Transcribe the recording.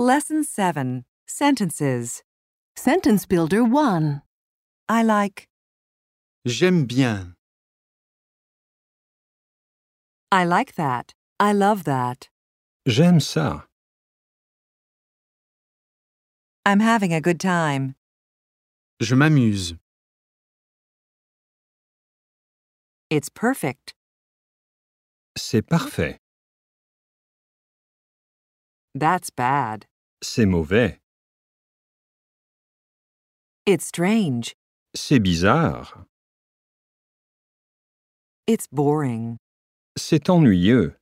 Lesson 7. Sentences. Sentence Builder 1. I like. J'aime bien. I like that. I love that. J'aime ça. I'm having a good time. Je m'amuse. It's perfect. C'est parfait. That's bad. C'est mauvais. It's strange. C'est bizarre. It's boring. C'est ennuyeux.